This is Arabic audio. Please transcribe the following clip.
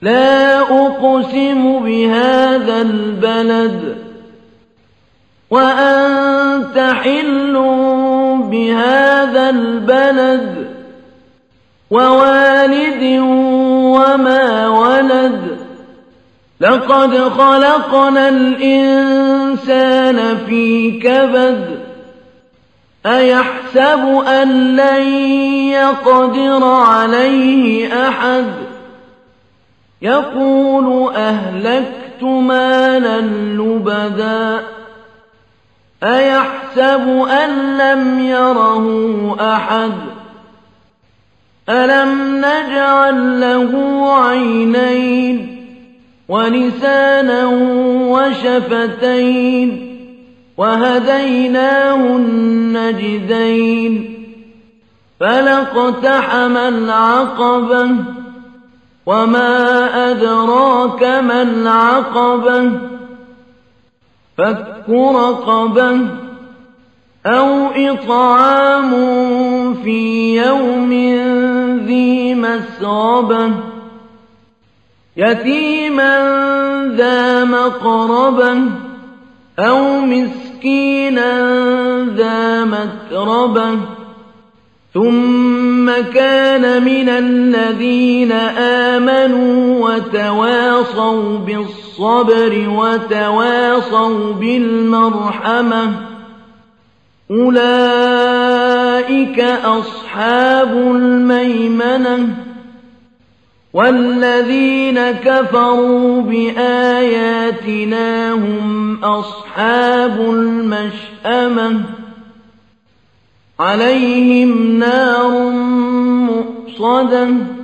لا أقسم بهذا البلد وأنت حل بهذا البلد ووالد وما ولد لقد خلقنا الإنسان في كبد أيحسب أن لن يقدر عليه أحد يقول أهلكت مالا لبدا أيحسب أن لم يره أحد ألم نجعل له عينين ولسانا وشفتين وهديناه النجدين فلاقتحم العقبة وما أدراك ما العقبة فك رقبة أو إطعام في يوم ذي مسغبة يتيما ذا مقربة أو مسكينا ذا متربة ثم كان من الذين آمنوا وتواصوا بالصبر وتواصوا بالمرحمة أولئك أصحاب الميمنة والذين كفروا بآياتنا هم أصحاب المشأمة عليهم نار مؤصدة